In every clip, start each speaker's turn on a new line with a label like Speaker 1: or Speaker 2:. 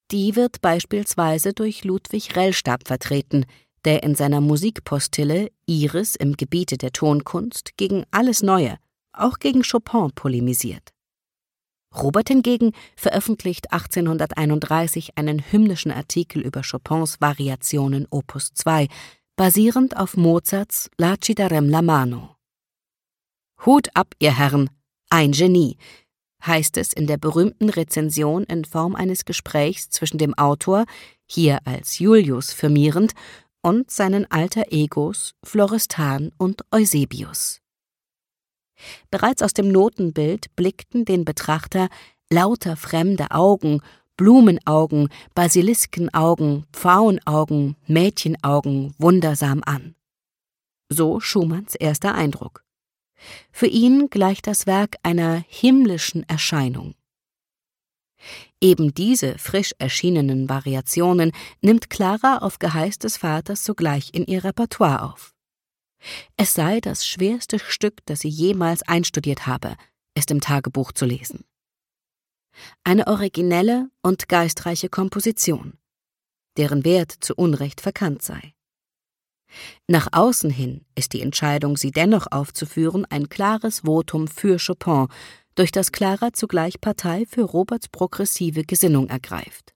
Speaker 1: Die wird beispielsweise durch Ludwig Rellstab vertreten, der in seiner Musikpostille Iris im Gebiete der Tonkunst gegen alles Neue, auch gegen Chopin, polemisiert. Robert hingegen veröffentlicht 1831 einen hymnischen Artikel über Chopins Variationen Opus 2, basierend auf Mozarts La ci darem la mano. »Hut ab, ihr Herren, ein Genie«, heißt es in der berühmten Rezension in Form eines Gesprächs zwischen dem Autor, hier als Julius firmierend, und seinen Alter Egos Florestan und Eusebius. Bereits aus dem Notenbild blickten den Betrachter lauter fremde Augen, Blumenaugen, Basiliskenaugen, Pfauenaugen, Mädchenaugen wundersam an. So Schumanns erster Eindruck. Für ihn gleicht das Werk einer himmlischen Erscheinung. Eben diese frisch erschienenen Variationen nimmt Clara auf Geheiß des Vaters sogleich in ihr Repertoire auf. Es sei das schwerste Stück, das sie jemals einstudiert habe, ist im Tagebuch zu lesen. Eine originelle und geistreiche Komposition, deren Wert zu Unrecht verkannt sei. Nach außen hin ist die Entscheidung, sie dennoch aufzuführen, ein klares Votum für Chopin, durch das Clara zugleich Partei für Roberts progressive Gesinnung ergreift.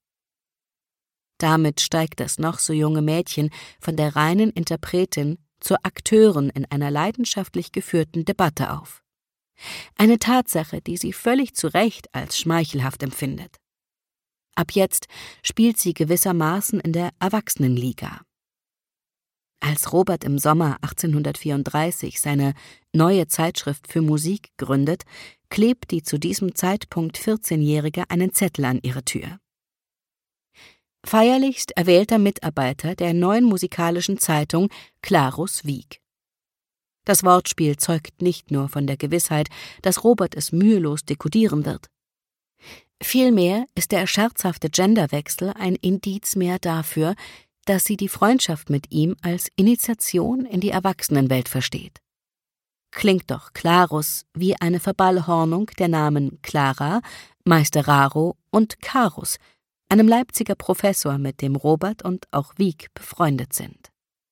Speaker 1: Damit steigt das noch so junge Mädchen von der reinen Interpretin zur Akteurin in einer leidenschaftlich geführten Debatte auf. Eine Tatsache, die sie völlig zu Recht als schmeichelhaft empfindet. Ab jetzt spielt sie gewissermaßen in der Erwachsenenliga. Als Robert im Sommer 1834 seine Neue Zeitschrift für Musik gründet, klebt die zu diesem Zeitpunkt 14-Jährige einen Zettel an ihre Tür. Feierlichst erwählter Mitarbeiter der neuen musikalischen Zeitung Clarus Wiek. Das Wortspiel zeugt nicht nur von der Gewissheit, dass Robert es mühelos dekodieren wird. Vielmehr ist der scherzhafte Genderwechsel ein Indiz mehr dafür, dass sie die Freundschaft mit ihm als Initiation in die Erwachsenenwelt versteht. Klingt doch Clarus wie eine Verballhornung der Namen Clara, Meisteraro und Carus, einem Leipziger Professor, mit dem Robert und auch Wiek befreundet sind.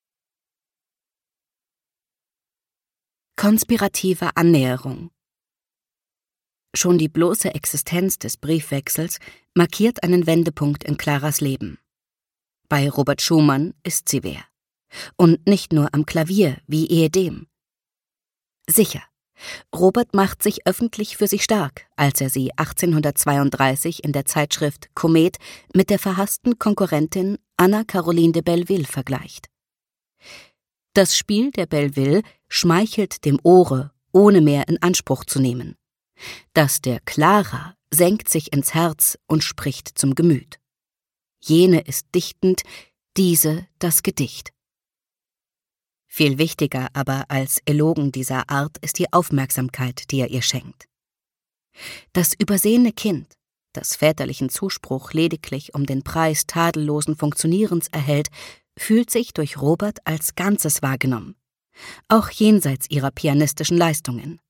Speaker 1: Konspirative Annäherung. Schon die bloße Existenz des Briefwechsels markiert einen Wendepunkt in Claras Leben. Bei Robert Schumann ist sie wer. Und nicht nur am Klavier, wie ehedem. Sicher, Robert macht sich öffentlich für sie stark, als er sie 1832 in der Zeitschrift Komet mit der verhassten Konkurrentin Anna Caroline de Belleville vergleicht. Das Spiel der Belleville schmeichelt dem Ohre, ohne mehr in Anspruch zu nehmen. Das der Clara senkt sich ins Herz und spricht zum Gemüt. Jene ist dichtend, diese das Gedicht. Viel wichtiger aber als Elogen dieser Art ist die Aufmerksamkeit, die er ihr schenkt. Das übersehene Kind, das väterlichen Zuspruch lediglich um den Preis tadellosen Funktionierens erhält, fühlt sich durch Robert als Ganzes wahrgenommen, auch jenseits ihrer pianistischen Leistungen.